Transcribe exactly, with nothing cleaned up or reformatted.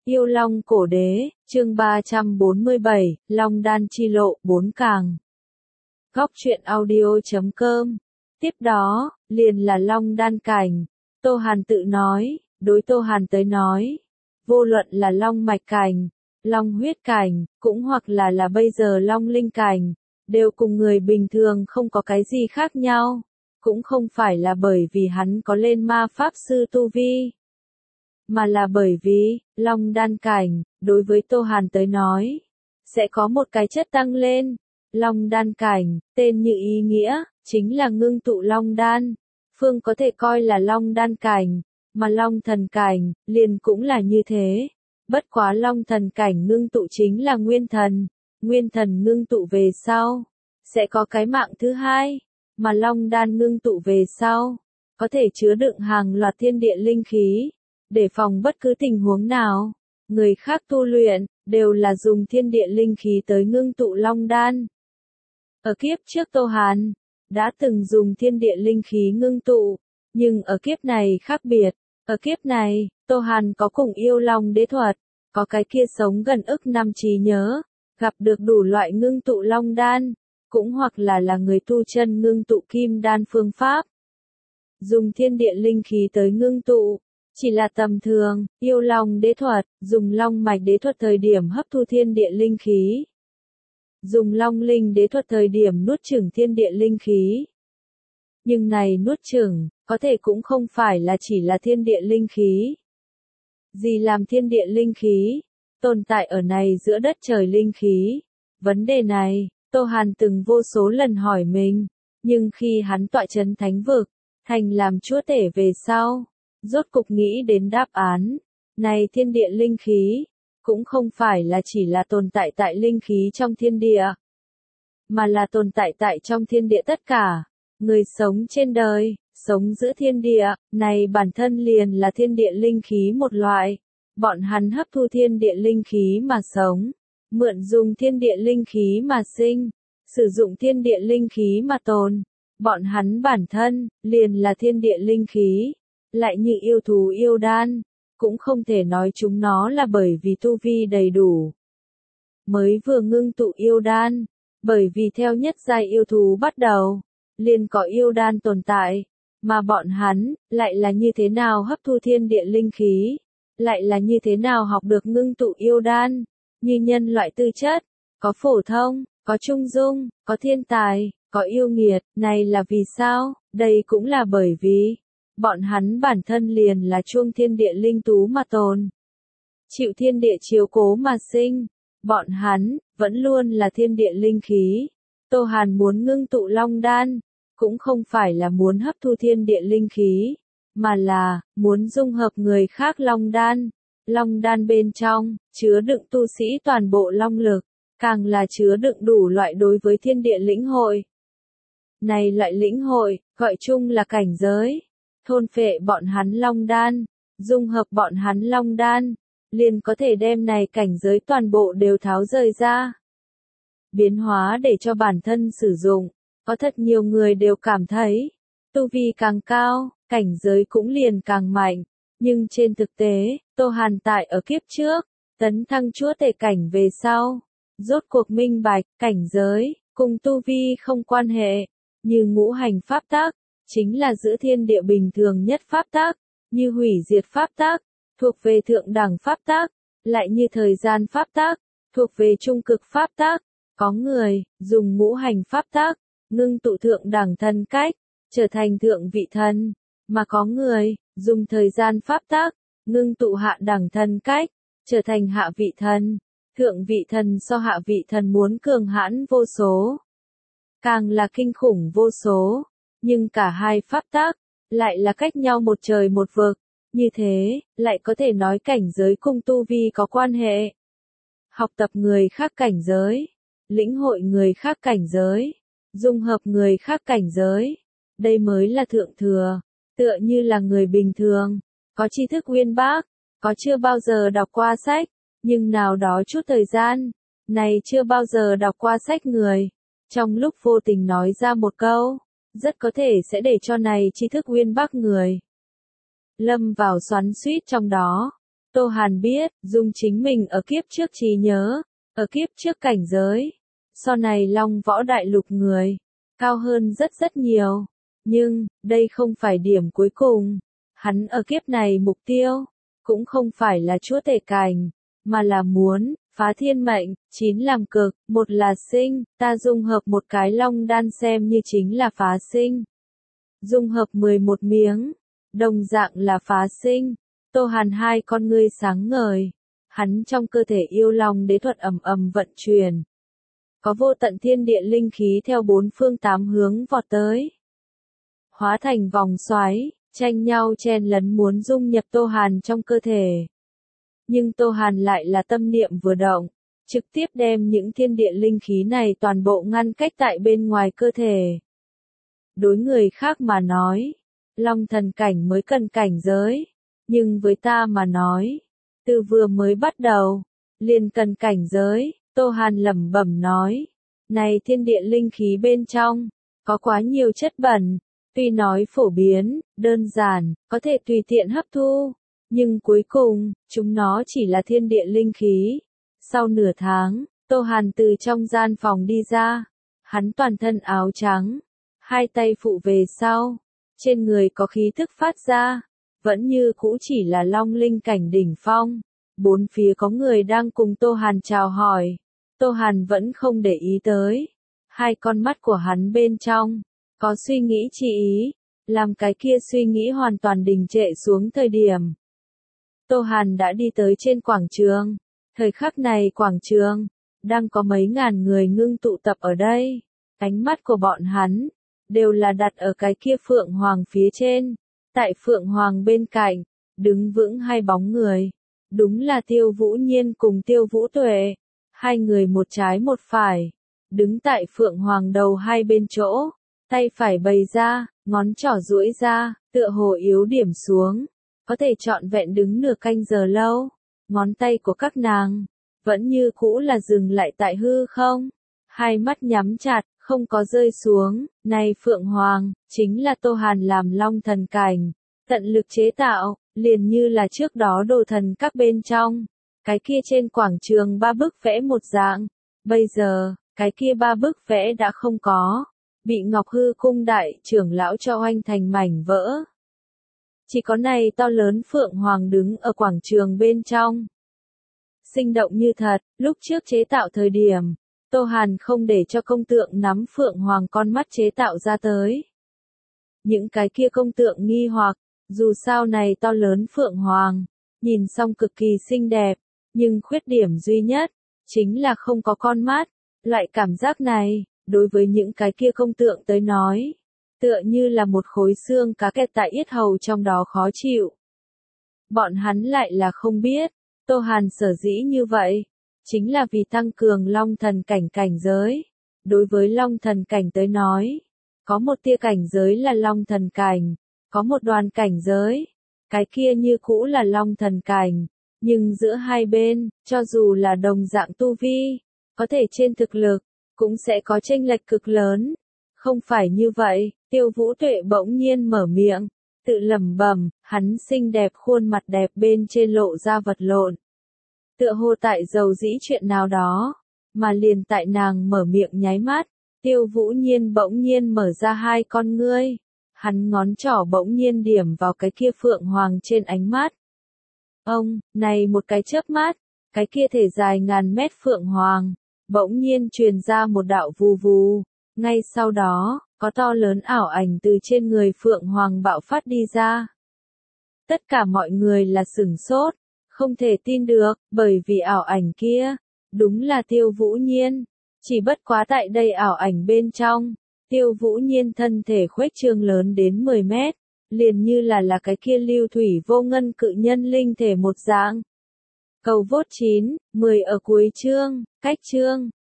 Yêu Long cổ đế, chương ba trăm bốn mươi bảy, Long đan chi lộ, bốn càng. Góc truyện audio chấm com. Tiếp đó, liền là Long đan cảnh. Tô Hàn tự nói, đối Tô Hàn tới nói, vô luận là Long mạch cảnh, Long huyết cảnh, cũng hoặc là là bây giờ Long linh cảnh, đều cùng người bình thường không có cái gì khác nhau, cũng không phải là bởi vì hắn có lên ma pháp sư tu vi, mà là bởi vì, Long đan cảnh, đối với Tô Hàn tới nói, sẽ có một cái chất tăng lên. Long đan cảnh, tên như ý nghĩa, chính là ngưng tụ Long đan. Phương có thể coi là Long đan cảnh, mà Long thần cảnh, liền cũng là như thế. Bất quá Long thần cảnh ngưng tụ chính là nguyên thần. Nguyên thần ngưng tụ về sau, sẽ có cái mạng thứ hai, mà Long đan ngưng tụ về sau, có thể chứa đựng hàng loạt thiên địa linh khí, để phòng bất cứ tình huống nào. Người khác tu luyện, đều là dùng thiên địa linh khí tới ngưng tụ Long đan. Ở kiếp trước Tô Hàn, đã từng dùng thiên địa linh khí ngưng tụ, nhưng ở kiếp này khác biệt. Ở kiếp này, Tô Hàn có cùng yêu Long đế thuật, có cái kia sống gần ức năm trí nhớ, gặp được đủ loại ngưng tụ Long đan, cũng hoặc là là người tu chân ngưng tụ kim đan phương pháp. Dùng thiên địa linh khí tới ngưng tụ, chỉ là tầm thường. Yêu Long đế thuật, dùng Long mạch đế thuật thời điểm hấp thu thiên địa linh khí. Dùng Long linh đế thuật thời điểm nuốt chửng thiên địa linh khí. Nhưng này nuốt chửng, có thể cũng không phải là chỉ là thiên địa linh khí. Gì làm thiên địa linh khí? Tồn tại ở này giữa đất trời linh khí. Vấn đề này, Tô Hàn từng vô số lần hỏi mình, nhưng khi hắn tọa chấn thánh vực, thành làm chúa tể về sau, rốt cục nghĩ đến đáp án. Này thiên địa linh khí, cũng không phải là chỉ là tồn tại tại linh khí trong thiên địa, mà là tồn tại tại trong thiên địa tất cả. Người sống trên đời, sống giữa thiên địa, này bản thân liền là thiên địa linh khí một loại. Bọn hắn hấp thu thiên địa linh khí mà sống, mượn dùng thiên địa linh khí mà sinh, sử dụng thiên địa linh khí mà tồn. Bọn hắn bản thân, liền là thiên địa linh khí. Lại như yêu thú yêu đan, cũng không thể nói chúng nó là bởi vì tu vi đầy đủ mới vừa ngưng tụ yêu đan, bởi vì theo nhất giai yêu thú bắt đầu, liền có yêu đan tồn tại, mà bọn hắn, lại là như thế nào hấp thu thiên địa linh khí, lại là như thế nào học được ngưng tụ yêu đan, như nhân loại tư chất, có phổ thông, có trung dung, có thiên tài, có yêu nghiệt. Này là vì sao? Đây cũng là bởi vì bọn hắn bản thân liền là chuông thiên địa linh tú mà tồn, chịu thiên địa chiếu cố mà sinh. Bọn hắn, vẫn luôn là thiên địa linh khí. Tô Hàn muốn ngưng tụ Long đan, cũng không phải là muốn hấp thu thiên địa linh khí, mà là, muốn dung hợp người khác Long đan. Long đan bên trong, chứa đựng tu sĩ toàn bộ Long lực, càng là chứa đựng đủ loại đối với thiên địa lĩnh hội. Này loại lĩnh hội, gọi chung là cảnh giới. Thôn phệ bọn hắn Long đan, dung hợp bọn hắn Long đan, liền có thể đem này cảnh giới toàn bộ đều tháo rời ra. Biến hóa để cho bản thân sử dụng, có thật nhiều người đều cảm thấy, tu vi càng cao, cảnh giới cũng liền càng mạnh. Nhưng trên thực tế, Tô Hàn tại ở kiếp trước, tấn thăng chúa tể cảnh về sau, rốt cuộc minh bạch, cảnh giới, cùng tu vi không quan hệ, như ngũ hành pháp tắc, chính là giữa thiên địa bình thường nhất pháp tắc, như hủy diệt pháp tắc, thuộc về thượng đẳng pháp tắc, lại như thời gian pháp tắc, thuộc về trung cực pháp tắc. Có người, dùng ngũ hành pháp tắc, ngưng tụ thượng đẳng thần cách, trở thành thượng vị thần, mà có người, dùng thời gian pháp tắc, ngưng tụ hạ đẳng thần cách, trở thành hạ vị thần. Thượng vị thần so hạ vị thần muốn cường hãn vô số, càng là kinh khủng vô số. Nhưng cả hai pháp tắc, lại là cách nhau một trời một vực. Như thế, lại có thể nói cảnh giới cùng tu vi có quan hệ. Học tập người khác cảnh giới, lĩnh hội người khác cảnh giới, dung hợp người khác cảnh giới. Đây mới là thượng thừa. Tựa như là người bình thường, có tri thức uyên bác, có chưa bao giờ đọc qua sách, nhưng nào đó chút thời gian, này chưa bao giờ đọc qua sách người, trong lúc vô tình nói ra một câu, rất có thể sẽ để cho này tri thức uyên bác người lâm vào xoắn xuýt trong đó. Tô Hàn biết, dùng chính mình ở kiếp trước trí nhớ, ở kiếp trước cảnh giới, sau này Long Võ Đại Lục người, cao hơn rất rất nhiều. Nhưng, đây không phải điểm cuối cùng. Hắn ở kiếp này mục tiêu, cũng không phải là chúa tể cảnh, mà là muốn, phá thiên mệnh, chín làm cực, một là sinh, ta dung hợp một cái long đan xem như chính là phá sinh. Dung hợp mười một miếng, đồng dạng là phá sinh. Tô Hàn hai con ngươi sáng ngời, hắn trong cơ thể yêu long đế thuật ầm ầm vận chuyển. Có vô tận thiên địa linh khí theo bốn phương tám hướng vọt tới. Hóa thành vòng xoáy, tranh nhau chen lấn muốn dung nhập Tô Hàn trong cơ thể. Nhưng Tô Hàn lại là tâm niệm vừa động, trực tiếp đem những thiên địa linh khí này toàn bộ ngăn cách tại bên ngoài cơ thể. Đối người khác mà nói, long thần cảnh mới cần cảnh giới, nhưng với ta mà nói, từ vừa mới bắt đầu, liền cần cảnh giới. Tô Hàn lẩm bẩm nói, này thiên địa linh khí bên trong, có quá nhiều chất bẩn, tuy nói phổ biến, đơn giản, có thể tùy tiện hấp thu, nhưng cuối cùng, chúng nó chỉ là thiên địa linh khí. Sau nửa tháng, Tô Hàn từ trong gian phòng đi ra, hắn toàn thân áo trắng, hai tay phụ về sau, trên người có khí thức phát ra, vẫn như cũ chỉ là long linh cảnh đỉnh phong. Bốn phía có người đang cùng Tô Hàn chào hỏi. Tô Hàn vẫn không để ý tới. Hai con mắt của hắn bên trong, có suy nghĩ chi ý, làm cái kia suy nghĩ hoàn toàn đình trệ xuống thời điểm. Tô Hàn đã đi tới trên quảng trường. Thời khắc này quảng trường, đang có mấy ngàn người ngưng tụ tập ở đây. Ánh mắt của bọn hắn, đều là đặt ở cái kia Phượng Hoàng phía trên. Tại Phượng Hoàng bên cạnh, đứng vững hai bóng người. Đúng là Tiêu Vũ Nhiên cùng Tiêu Vũ Tuệ. Hai người một trái một phải, đứng tại Phượng Hoàng đầu hai bên chỗ, tay phải bày ra, ngón trỏ duỗi ra, tựa hồ yếu điểm xuống, có thể trọn vẹn đứng nửa canh giờ lâu. Ngón tay của các nàng, vẫn như cũ là dừng lại tại hư không, hai mắt nhắm chặt, không có rơi xuống. Này Phượng Hoàng, chính là Tô Hàn làm long thần cảnh, tận lực chế tạo, liền như là trước đó đồ thần các bên trong. Cái kia trên quảng trường ba bức vẽ một dạng, bây giờ, cái kia ba bức vẽ đã không có, bị Ngọc Hư Cung đại trưởng lão cho oanh thành mảnh vỡ. Chỉ có này to lớn Phượng Hoàng đứng ở quảng trường bên trong. Sinh động như thật, lúc trước chế tạo thời điểm, Tô Hàn không để cho công tượng nắm Phượng Hoàng con mắt chế tạo ra tới. Những cái kia công tượng nghi hoặc, dù sao này to lớn Phượng Hoàng, nhìn xong cực kỳ xinh đẹp. Nhưng khuyết điểm duy nhất, chính là không có con mắt. Loại cảm giác này, đối với những cái kia công tượng tới nói, tựa như là một khối xương cá kẹt tại yết hầu trong đó khó chịu. Bọn hắn lại là không biết, Tô Hàn sở dĩ như vậy, chính là vì tăng cường long thần cảnh cảnh giới. Đối với long thần cảnh tới nói, có một tia cảnh giới là long thần cảnh, có một đoàn cảnh giới, cái kia như cũ là long thần cảnh. Nhưng giữa hai bên, cho dù là đồng dạng tu vi, có thể trên thực lực, cũng sẽ có chênh lệch cực lớn. Không phải như vậy, Tiêu Vũ Tuệ bỗng nhiên mở miệng, tự lẩm bẩm, hắn xinh đẹp khuôn mặt đẹp bên trên lộ ra vật lộn. Tựa hồ tại dầu dĩ chuyện nào đó, mà liền tại nàng mở miệng nháy mắt, Tiêu Vũ Nhiên bỗng nhiên mở ra hai con ngươi. Hắn ngón trỏ bỗng nhiên điểm vào cái kia Phượng Hoàng trên ánh mắt. Ông, này một cái chớp mắt, cái kia thể dài ngàn mét Phượng Hoàng, bỗng nhiên truyền ra một đạo vù vù. Ngay sau đó, có to lớn ảo ảnh từ trên người Phượng Hoàng bạo phát đi ra. Tất cả mọi người là sửng sốt, không thể tin được, bởi vì ảo ảnh kia, đúng là Tiêu Vũ Nhiên. Chỉ bất quá tại đây ảo ảnh bên trong, Tiêu Vũ Nhiên thân thể khuếch trương lớn đến mười mét. Liền như là là cái kia lưu thủy vô ngân cự nhân linh thể một dạng. Cầu vốt chín, mười ở cuối chương, cách chương.